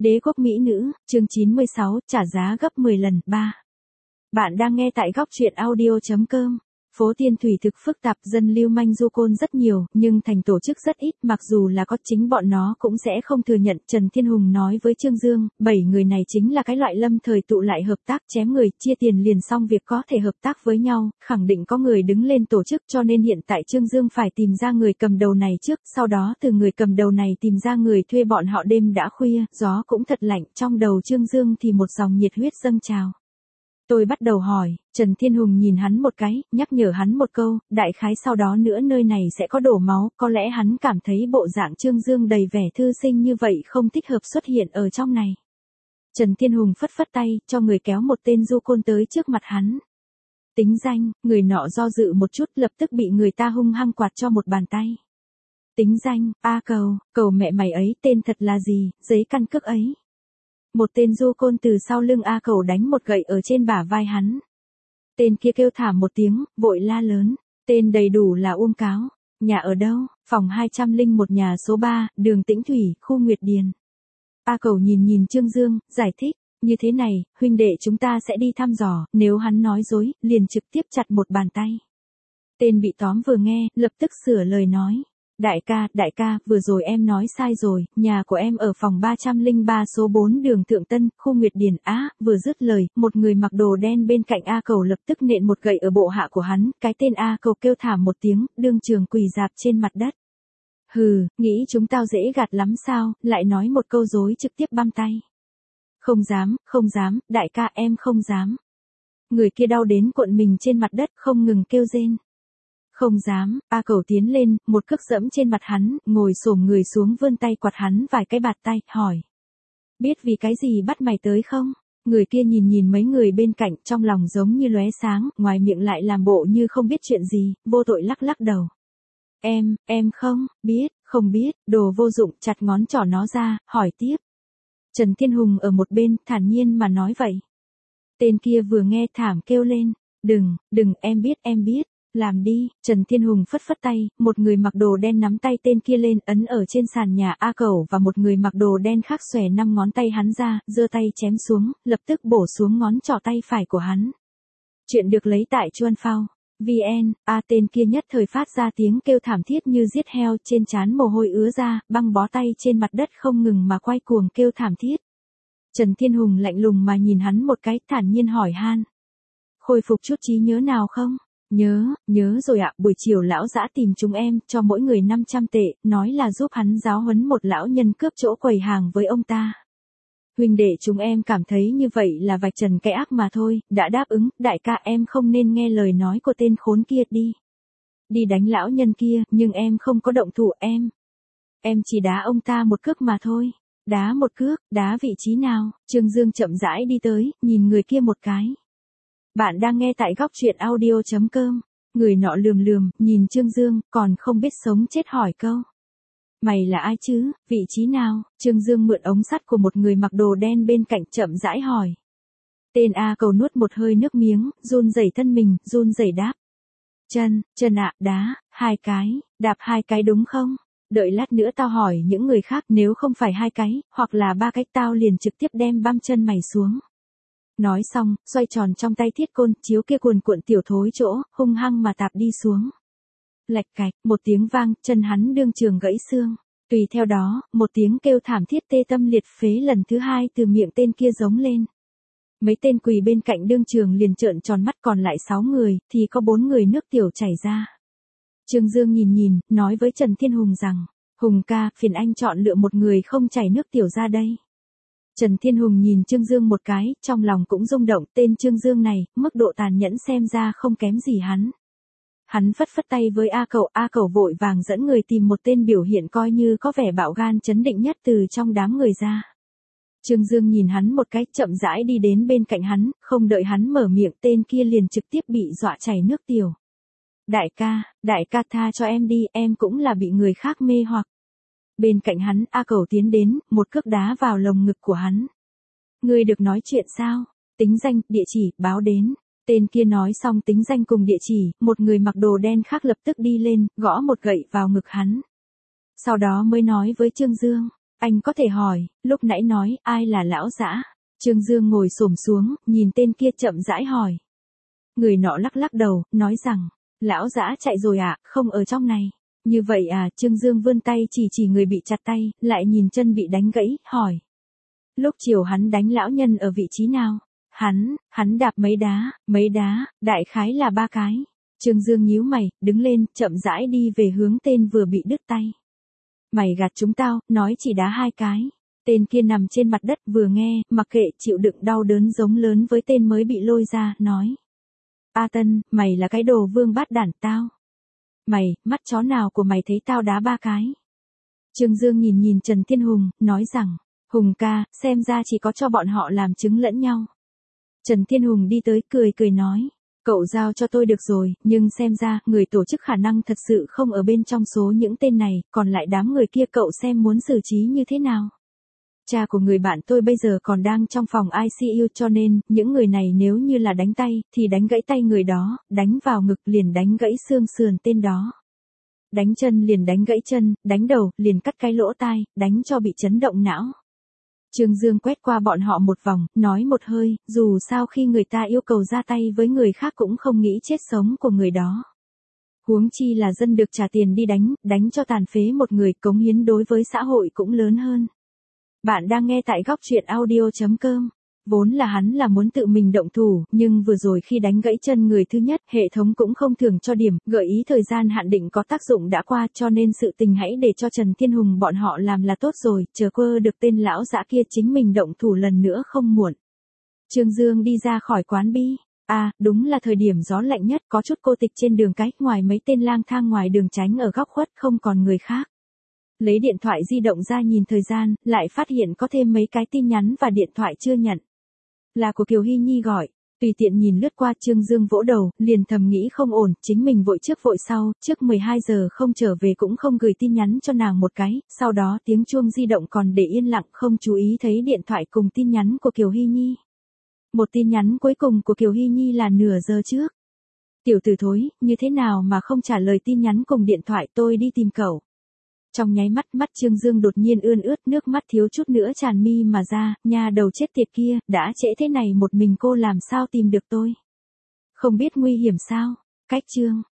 Đế quốc mỹ nữ, chương 96, trả giá gấp 10 lần, 3. Bạn đang nghe tại góc truyện audio.com. Phố Tiên Thủy thực phức tạp, dân lưu manh du côn rất nhiều, nhưng thành tổ chức rất ít, mặc dù là có chính bọn nó cũng sẽ không thừa nhận. Trần Thiên Hùng nói với Trương Dương, 7 người này chính là cái loại lâm thời tụ lại hợp tác chém người, chia tiền liền xong việc có thể hợp tác với nhau, khẳng định có người đứng lên tổ chức, cho nên hiện tại Trương Dương phải tìm ra người cầm đầu này trước, sau đó từ người cầm đầu này tìm ra người thuê bọn họ. Đêm đã khuya, gió cũng thật lạnh, trong đầu Trương Dương thì một dòng nhiệt huyết dâng trào. Tôi bắt đầu hỏi, Trần Thiên Hùng nhìn hắn một cái, nhắc nhở hắn một câu, đại khái sau đó nữa nơi này sẽ có đổ máu, có lẽ hắn cảm thấy bộ dạng Trương Dương đầy vẻ thư sinh như vậy không thích hợp xuất hiện ở trong này. Trần Thiên Hùng phất phất tay, cho người kéo một tên du côn tới trước mặt hắn. Tính danh, người nọ do dự một chút lập tức bị người ta hung hăng quạt cho một bàn tay. Tính danh, A Cầu, cầu mẹ mày ấy, tên thật là gì, giấy căn cước ấy. Một tên du côn từ sau lưng A Cầu đánh một gậy ở trên bả vai hắn. Tên kia kêu thảm một tiếng, vội la lớn. Tên đầy đủ là Cáo. Nhà ở đâu? Phòng 201 nhà số 3, đường Tĩnh Thủy, khu Nguyệt Điền. A Cầu nhìn Trương Dương, giải thích. Như thế này, huynh đệ chúng ta sẽ đi thăm dò, nếu hắn nói dối, liền trực tiếp chặt một bàn tay. Tên bị tóm vừa nghe, lập tức sửa lời nói. Đại ca, vừa rồi em nói sai rồi, nhà của em ở phòng 303 số 4 đường Thượng Tân, khu Nguyệt Điền. Vừa dứt lời, một người mặc đồ đen bên cạnh A Cầu lập tức nện một gậy ở bộ hạ của hắn, cái tên A Cầu kêu thảm một tiếng, đương trường quỳ rạp trên mặt đất. Hừ, nghĩ chúng tao dễ gạt lắm sao, lại nói một câu dối trực tiếp băm tay. Không dám, đại ca em không dám. Người kia đau đến cuộn mình trên mặt đất không ngừng kêu rên. Không dám, A Cầu tiến lên, một cước dẫm trên mặt hắn, ngồi xổm người xuống vươn tay quạt hắn vài cái bạt tay, hỏi. Biết vì cái gì bắt mày tới không? Người kia nhìn mấy người bên cạnh, trong lòng giống như lóe sáng, ngoài miệng lại làm bộ như không biết chuyện gì, vô tội lắc đầu. Em không biết, đồ vô dụng, chặt ngón trỏ nó ra, hỏi tiếp. Trần Thiên Hùng ở một bên, thản nhiên mà nói vậy. Tên kia vừa nghe thảm kêu lên, đừng, em biết. Làm đi, Trần Thiên Hùng phất phất tay, một người mặc đồ đen nắm tay tên kia lên ấn ở trên sàn nhà A Cầu và một người mặc đồ đen khác xòe 5 ngón tay hắn ra, giơ tay chém xuống, lập tức bổ xuống ngón trỏ tay phải của hắn. Chuyện được lấy tại Chuan Phao. VN, tên kia nhất thời phát ra tiếng kêu thảm thiết như giết heo, trên trán mồ hôi ứa ra, băng bó tay trên mặt đất không ngừng mà quay cuồng kêu thảm thiết. Trần Thiên Hùng lạnh lùng mà nhìn hắn một cái, thản nhiên hỏi han. Khôi phục chút trí nhớ nào không? Nhớ rồi ạ, buổi chiều lão dã tìm chúng em, cho mỗi người 500 tệ, nói là giúp hắn giáo huấn một lão nhân cướp chỗ quầy hàng với ông ta. Huynh đệ chúng em cảm thấy như vậy là vạch trần cái ác mà thôi, đã đáp ứng, đại ca em không nên nghe lời nói của tên khốn kia đi đánh lão nhân kia, nhưng em không có động thủ em chỉ đá ông ta một cước mà thôi. Đá một cước, đá vị trí nào? Trương Dương chậm rãi đi tới, nhìn người kia một cái. Bạn đang nghe tại góc truyện audio.com. Người nọ lườm, nhìn Trương Dương, còn không biết sống chết hỏi câu. Mày là ai chứ, vị trí nào? Trương Dương mượn ống sắt của một người mặc đồ đen bên cạnh chậm rãi hỏi. Tên A Cầu nuốt một hơi nước miếng, run rẩy thân mình, run rẩy đáp. Chân ạ, đá, 2 cái, đạp 2 cái đúng không? Đợi lát nữa tao hỏi những người khác, nếu không phải 2 cái, hoặc là 3 cái tao liền trực tiếp đem băm chân mày xuống. Nói xong, xoay tròn trong tay thiết côn, chiếu kia cuồn cuộn tiểu thối chỗ, hung hăng mà tạp đi xuống. Lạch cạch, một tiếng vang, chân hắn đương trường gãy xương. Tùy theo đó, một tiếng kêu thảm thiết tê tâm liệt phế lần thứ 2 từ miệng tên kia giống lên. Mấy tên quỳ bên cạnh đương trường liền trợn tròn mắt, còn lại 6 người, thì có 4 người nước tiểu chảy ra. Trương Dương nhìn, nói với Trần Thiên Hùng rằng, Hùng ca, phiền anh chọn lựa một người không chảy nước tiểu ra đây. Trần Thiên Hùng nhìn Trương Dương một cái, trong lòng cũng rung động, tên Trương Dương này, mức độ tàn nhẫn xem ra không kém gì hắn. Hắn phất tay với A Cầu vội vàng dẫn người tìm một tên biểu hiện coi như có vẻ bạo gan chấn định nhất từ trong đám người ra. Trương Dương nhìn hắn một cái, chậm rãi đi đến bên cạnh hắn, không đợi hắn mở miệng, tên kia liền trực tiếp bị dọa chảy nước tiểu. Đại ca tha cho em đi, em cũng là bị người khác mê hoặc. Bên cạnh hắn, A Cầu tiến đến, một cước đá vào lồng ngực của hắn. Ngươi được nói chuyện sao? Tính danh, địa chỉ, báo đến. Tên kia nói xong tính danh cùng địa chỉ, một người mặc đồ đen khác lập tức đi lên, gõ một gậy vào ngực hắn. Sau đó mới nói với Trương Dương. Anh có thể hỏi, lúc nãy nói, ai là lão dã? Trương Dương ngồi xổm xuống, nhìn tên kia chậm rãi hỏi. Người nọ lắc lắc đầu, nói rằng, lão dã chạy rồi ạ, không ở trong này. Như vậy à, Trương Dương vươn tay chỉ người bị chặt tay, lại nhìn chân bị đánh gãy, hỏi. Lúc chiều hắn đánh lão nhân ở vị trí nào? Hắn đạp mấy đá, đại khái là 3 cái. Trương Dương nhíu mày, đứng lên, chậm rãi đi về hướng tên vừa bị đứt tay. Mày gạt chúng tao, nói chỉ đá 2 cái. Tên kia nằm trên mặt đất vừa nghe, mặc kệ chịu đựng đau đớn giống lớn với tên mới bị lôi ra, nói. A Tân, mày là cái đồ vương bát đản tao. Mày, mắt chó nào của mày thấy tao đá 3 cái. Trương Dương nhìn Trần Thiên Hùng, nói rằng, Hùng ca, xem ra chỉ có cho bọn họ làm chứng lẫn nhau. Trần Thiên Hùng đi tới cười nói, cậu giao cho tôi được rồi, nhưng xem ra, người tổ chức khả năng thật sự không ở bên trong số những tên này, còn lại đám người kia cậu xem muốn xử trí như thế nào. Cha của người bạn tôi bây giờ còn đang trong phòng ICU cho nên, những người này nếu như là đánh tay, thì đánh gãy tay người đó, đánh vào ngực liền đánh gãy xương sườn tên đó. Đánh chân liền đánh gãy chân, đánh đầu, liền cắt cái lỗ tai, đánh cho bị chấn động não. Trương Dương quét qua bọn họ một vòng, nói một hơi, dù sao khi người ta yêu cầu ra tay với người khác cũng không nghĩ chết sống của người đó. Huống chi là dân được trả tiền đi đánh cho tàn phế một người, cống hiến đối với xã hội cũng lớn hơn. Bạn đang nghe tại góc truyện audio.com. Vốn là hắn là muốn tự mình động thủ, nhưng vừa rồi khi đánh gãy chân người thứ nhất, hệ thống cũng không thưởng cho điểm, gợi ý thời gian hạn định có tác dụng đã qua, cho nên sự tình hãy để cho Trần Thiên Hùng bọn họ làm là tốt rồi, chờ quơ được tên lão dã kia chính mình động thủ lần nữa không muộn. Trương Dương đi ra khỏi quán bi. Đúng là thời điểm gió lạnh nhất, có chút cô tịch trên đường cái, ngoài mấy tên lang thang ngoài đường tránh ở góc khuất không còn người khác. Lấy điện thoại di động ra nhìn thời gian, lại phát hiện có thêm mấy cái tin nhắn và điện thoại chưa nhận. Là của Kiều Hy Nhi gọi, tùy tiện nhìn lướt qua Trương Dương vỗ đầu, liền thầm nghĩ không ổn, chính mình vội trước vội sau, trước 12 giờ không trở về cũng không gửi tin nhắn cho nàng một cái, sau đó tiếng chuông di động còn để yên lặng không chú ý thấy điện thoại cùng tin nhắn của Kiều Hy Nhi. Một tin nhắn cuối cùng của Kiều Hy Nhi là nửa giờ trước. Tiểu tử thối, như thế nào mà không trả lời tin nhắn cùng điện thoại, tôi đi tìm cậu. Trong nháy mắt Trương Dương đột nhiên ươn ướt, nước mắt thiếu chút nữa tràn mi mà ra, nha đầu chết tiệt kia, đã trễ thế này một mình cô làm sao tìm được tôi. Không biết nguy hiểm sao, cách chương.